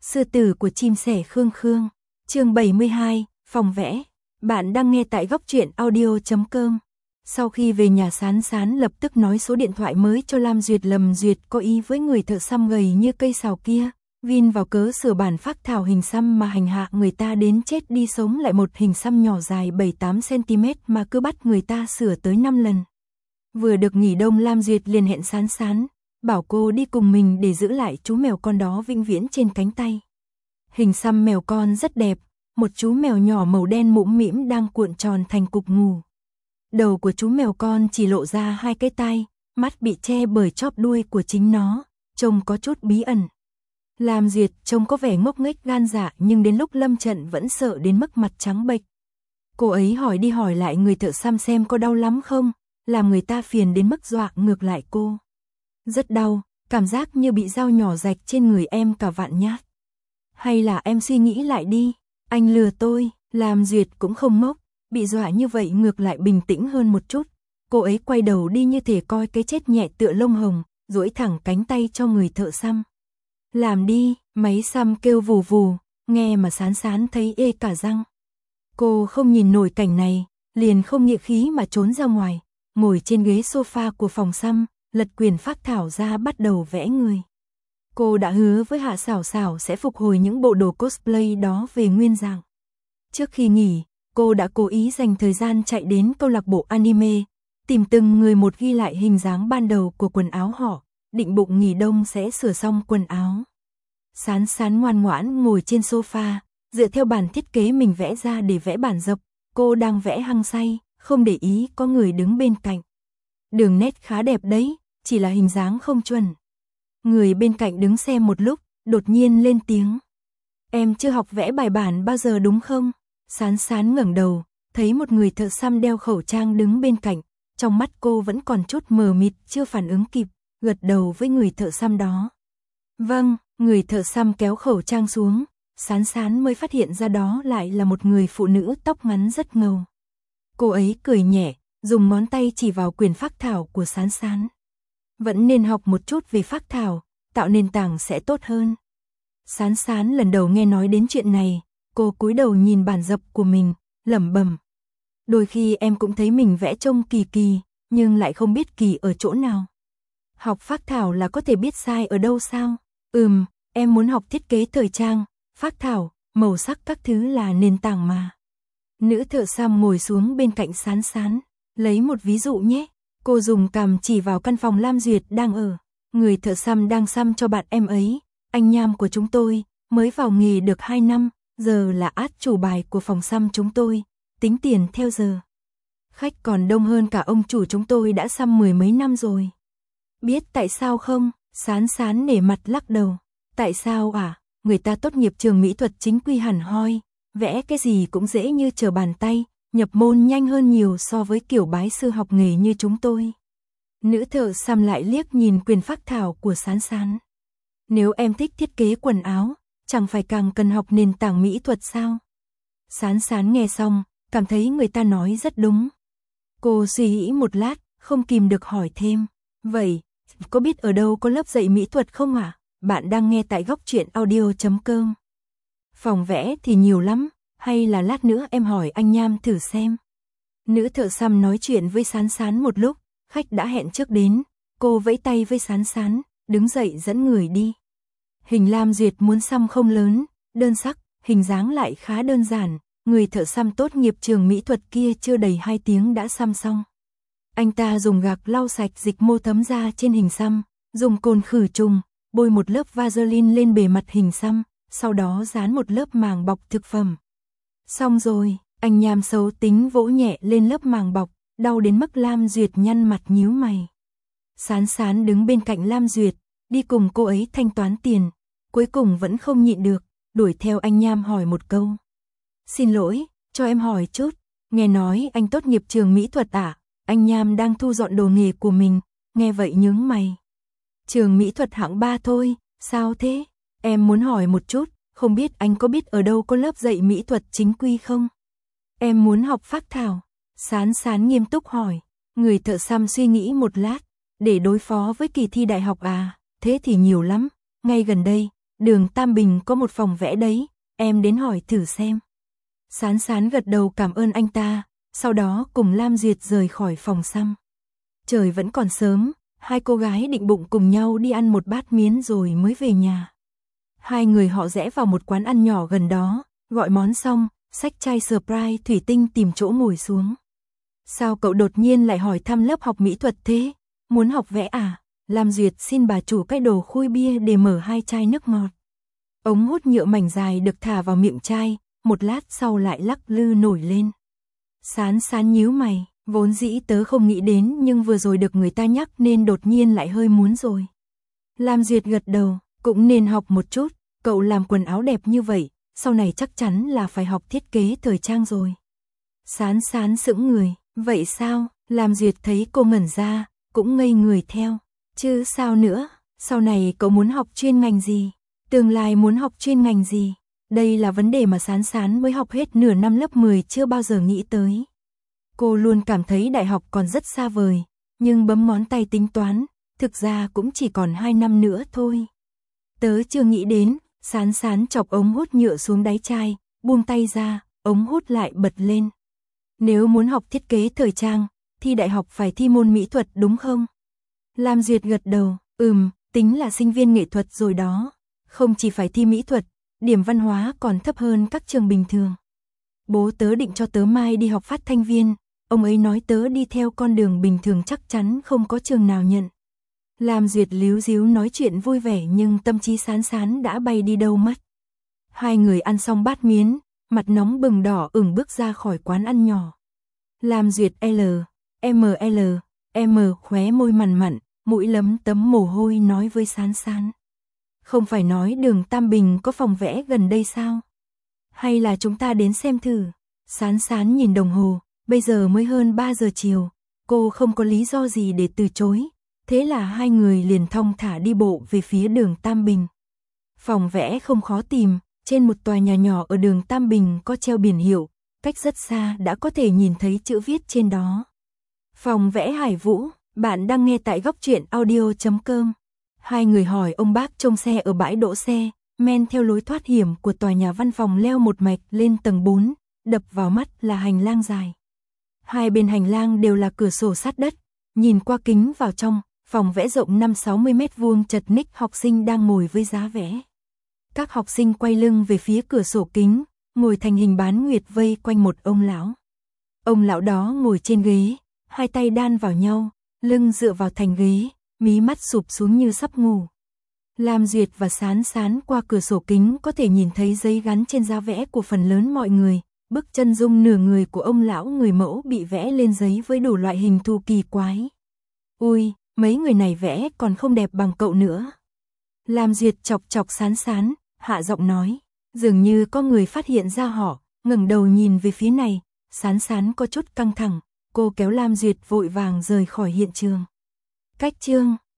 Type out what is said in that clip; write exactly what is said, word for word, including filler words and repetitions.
Sư tử của chim sẻ Khương Khương. Chương bảy mươi hai, phòng vẽ. Bạn đang nghe tại góc truyện audio chấm com. Sau khi về nhà, Sán Sán lập tức nói số điện thoại mới cho Lam Duyệt. Lâm Duyệt có ý với người thợ xăm gầy như cây sào kia, vin vào cớ sửa bản phác thảo hình xăm mà hành hạ người ta đến chết đi sống lại một hình xăm nhỏ dài bảy tám xăng-ti-mét mà cứ bắt người ta sửa tới năm lần. Vừa được nghỉ đông, Lam Duyệt liền hẹn Sán Sán, bảo cô đi cùng mình để giữ lại chú mèo con đó vĩnh viễn trên cánh tay. Hình xăm mèo con rất đẹp, một chú mèo nhỏ màu đen mũm mĩm đang cuộn tròn thành cục ngủ. Đầu của chú mèo con chỉ lộ ra hai cái tai, mắt bị che bởi chóp đuôi của chính nó, trông có chút bí ẩn. Lam Duyệt trông có vẻ ngốc nghếch gan dạ, nhưng đến lúc lâm trận vẫn sợ đến mức mặt trắng bệch. Cô ấy hỏi đi hỏi lại người thợ xăm xem có đau lắm không, làm người ta phiền đến mức dọa ngược lại cô. Rất đau, cảm giác như bị dao nhỏ rạch trên người em cả vạn nhát. Hay là em suy nghĩ lại đi, anh lừa tôi. Lam Duyệt cũng không ngốc, bị dọa như vậy ngược lại bình tĩnh hơn một chút. Cô ấy quay đầu đi như thể coi cái chết nhẹ tựa lông hồng, duỗi thẳng cánh tay cho người thợ xăm. Làm đi, máy xăm kêu vù vù, nghe mà Sán Sán thấy ê cả răng. Cô không nhìn nổi cảnh này, liền không nghĩa khí mà trốn ra ngoài, ngồi trên ghế sofa của phòng xăm, lật quyển phác thảo ra bắt đầu vẽ người. Cô đã hứa với Hạ Xảo Xảo sẽ phục hồi những bộ đồ cosplay đó về nguyên dạng. Trước khi nghỉ, cô đã cố ý dành thời gian chạy đến câu lạc bộ anime, tìm từng người một ghi lại hình dáng ban đầu của quần áo họ, định bụng nghỉ đông sẽ sửa xong quần áo. Sán Sán ngoan ngoãn ngồi trên sofa, dựa theo bản thiết kế mình vẽ ra để vẽ bản dập. Cô đang vẽ hăng say, không để ý có người đứng bên cạnh. Đường nét khá đẹp đấy, chỉ là hình dáng không chuẩn. Người bên cạnh đứng xem một lúc, đột nhiên lên tiếng. Em chưa học vẽ bài bản bao giờ đúng không? Sán Sán ngẩng đầu, thấy một người thợ xăm đeo khẩu trang đứng bên cạnh. Trong mắt cô vẫn còn chút mờ mịt, chưa phản ứng kịp, gật đầu với người thợ xăm đó. Vâng, người thợ xăm kéo khẩu trang xuống. Sán Sán mới phát hiện ra đó lại là một người phụ nữ tóc ngắn rất ngầu. Cô ấy cười nhẹ, dùng ngón tay chỉ vào quyển phác thảo của Sán Sán. Vẫn nên học một chút về phác thảo, tạo nền tảng sẽ tốt hơn. Sán Sán lần đầu nghe nói đến chuyện này, cô cúi đầu nhìn bản dập của mình, lẩm bẩm. Đôi khi em cũng thấy mình vẽ trông kỳ kỳ, nhưng lại không biết kỳ ở chỗ nào. Học phác thảo là có thể biết sai ở đâu sao? Ừm, em muốn học thiết kế thời trang, phác thảo, màu sắc các thứ là nền tảng mà. Nữ thợ xăm ngồi xuống bên cạnh Sán Sán, lấy một ví dụ nhé. Cô dùng cằm chỉ vào căn phòng Lam Duyệt đang ở. Người thợ xăm đang xăm cho bạn em ấy. Anh Nham của chúng tôi, mới vào nghề được hai năm, giờ là át chủ bài của phòng xăm chúng tôi, tính tiền theo giờ. Khách còn đông hơn cả ông chủ chúng tôi đã xăm mười mấy năm rồi. Biết tại sao không? Sán Sán nể mặt lắc đầu. Tại sao à? Người ta tốt nghiệp trường mỹ thuật chính quy hẳn hoi, vẽ cái gì cũng dễ như trở bàn tay, nhập môn nhanh hơn nhiều so với kiểu bái sư học nghề như chúng tôi. Nữ thợ xăm lại liếc nhìn quyển phác thảo của Sán Sán. Nếu em thích thiết kế quần áo, chẳng phải càng cần học nền tảng mỹ thuật sao? Sán Sán nghe xong, cảm thấy người ta nói rất đúng. Cô suy nghĩ một lát, không kìm được hỏi thêm. Vậy, có biết ở đâu có lớp dạy mỹ thuật không ạ? À? Bạn đang nghe tại góc truyện audio chấm com. Phòng vẽ thì nhiều lắm, hay là lát nữa em hỏi anh Nham thử xem. Nữ thợ xăm nói chuyện với Sán Sán một lúc, khách đã hẹn trước đến, cô vẫy tay với Sán Sán, đứng dậy dẫn người đi. Hình Lam Duyệt muốn xăm không lớn, đơn sắc, hình dáng lại khá đơn giản, người thợ xăm tốt nghiệp trường mỹ thuật kia chưa đầy hai tiếng đã xăm xong. Anh ta dùng gạc lau sạch dịch mô thấm ra trên hình xăm, dùng cồn khử trùng, bôi một lớp Vaseline lên bề mặt hình xăm, sau đó dán một lớp màng bọc thực phẩm. Xong rồi, anh Nham xấu tính vỗ nhẹ lên lớp màng bọc, đau đến mức Lam Duyệt nhăn mặt nhíu mày. Sán Sán đứng bên cạnh Lam Duyệt, đi cùng cô ấy thanh toán tiền, cuối cùng vẫn không nhịn được, đuổi theo anh Nham hỏi một câu. Xin lỗi, cho em hỏi chút, nghe nói anh tốt nghiệp trường mỹ thuật à? Anh Nham đang thu dọn đồ nghề của mình, nghe vậy nhướng mày. Trường mỹ thuật hạng ba thôi, sao thế? Em muốn hỏi một chút, không biết anh có biết ở đâu có lớp dạy mỹ thuật chính quy không? Em muốn học phác thảo. Sán Sán nghiêm túc hỏi. Người thợ xăm suy nghĩ một lát, để đối phó với kỳ thi đại học à? Thế thì nhiều lắm, ngay gần đây, đường Tam Bình có một phòng vẽ đấy, em đến hỏi thử xem. Sán Sán gật đầu cảm ơn anh ta, sau đó cùng Lam Duyệt rời khỏi phòng xăm. Trời vẫn còn sớm, hai cô gái định bụng cùng nhau đi ăn một bát miến rồi mới về nhà. Hai người họ rẽ vào một quán ăn nhỏ gần đó, gọi món xong, xách chai Sprite thủy tinh tìm chỗ ngồi xuống. Sao cậu đột nhiên lại hỏi thăm lớp học mỹ thuật thế? Muốn học vẽ à? Lam Duyệt xin bà chủ cái đồ khui bia để mở hai chai nước ngọt. Ống hút nhựa mảnh dài được thả vào miệng chai, một lát sau lại lắc lư nổi lên. Sán Sán nhíu mày, vốn dĩ tớ không nghĩ đến nhưng vừa rồi được người ta nhắc nên đột nhiên lại hơi muốn rồi. Lam Duyệt gật đầu, cũng nên học một chút, cậu làm quần áo đẹp như vậy, sau này chắc chắn là phải học thiết kế thời trang rồi. Sán Sán sững người, vậy sao? Lam Duyệt thấy cô ngẩn ra, cũng ngây người theo. Chứ sao nữa, sau này cậu muốn học chuyên ngành gì? Tương lai muốn học chuyên ngành gì? Đây là vấn đề mà Sán Sán mới học hết nửa năm lớp mười chưa bao giờ nghĩ tới. Cô luôn cảm thấy đại học còn rất xa vời, nhưng bấm ngón tay tính toán, thực ra cũng chỉ còn hai năm nữa thôi. Tớ chưa nghĩ đến, Sán Sán chọc ống hút nhựa xuống đáy chai, buông tay ra, ống hút lại bật lên. Nếu muốn học thiết kế thời trang, thì đại học phải thi môn mỹ thuật đúng không? Lam Duyệt gật đầu, ừm, tính là sinh viên nghệ thuật rồi đó. Không chỉ phải thi mỹ thuật, điểm văn hóa còn thấp hơn các trường bình thường. Bố tớ định cho tớ mai đi học phát thanh viên, ông ấy nói tớ đi theo con đường bình thường chắc chắn không có trường nào nhận. Lam Duyệt líu díu nói chuyện vui vẻ nhưng tâm trí Sán Sán đã bay đi đâu mất. Hai người ăn xong bát miến, mặt nóng bừng đỏ ửng bước ra khỏi quán ăn nhỏ. Lam Duyệt L, M L, M khóe môi mằn mặn, mũi lấm tấm mồ hôi nói với Sán Sán. Không phải nói đường Tam Bình có phòng vẽ gần đây sao? Hay là chúng ta đến xem thử? Sán Sán nhìn đồng hồ, bây giờ mới hơn ba giờ chiều, cô không có lý do gì để từ chối. Thế là hai người liền thong thả đi bộ về phía đường Tam Bình. Phòng vẽ không khó tìm, trên một tòa nhà nhỏ ở đường Tam Bình có treo biển hiệu, cách rất xa đã có thể nhìn thấy chữ viết trên đó. Phòng vẽ Hải Vũ, bạn đang nghe tại góc truyện audio chấm com. Hai người hỏi ông bác trông xe ở bãi đỗ xe, men theo lối thoát hiểm của tòa nhà văn phòng leo một mạch lên tầng bốn, đập vào mắt là hành lang dài. Hai bên hành lang đều là cửa sổ sát đất, nhìn qua kính vào trong, phòng vẽ rộng năm sáu mươi mét vuông chật ních học sinh đang ngồi với giá vẽ. Các học sinh quay lưng về phía cửa sổ kính, ngồi thành hình bán nguyệt vây quanh một ông lão. Ông lão đó ngồi trên ghế, hai tay đan vào nhau, lưng dựa vào thành ghế, mí mắt sụp xuống như sắp ngủ. Lam Duyệt và Sán Sán qua cửa sổ kính có thể nhìn thấy giấy gắn trên giá vẽ của phần lớn mọi người, bức chân dung nửa người của ông lão người mẫu bị vẽ lên giấy với đủ loại hình thù kỳ quái. Ui, mấy người này vẽ còn không đẹp bằng cậu nữa. Lam Duyệt chọc chọc Sán Sán, hạ giọng nói, dường như có người phát hiện ra họ, ngẩng đầu nhìn về phía này, Sán Sán có chút căng thẳng, cô kéo Lam Duyệt vội vàng rời khỏi hiện trường. Cách chương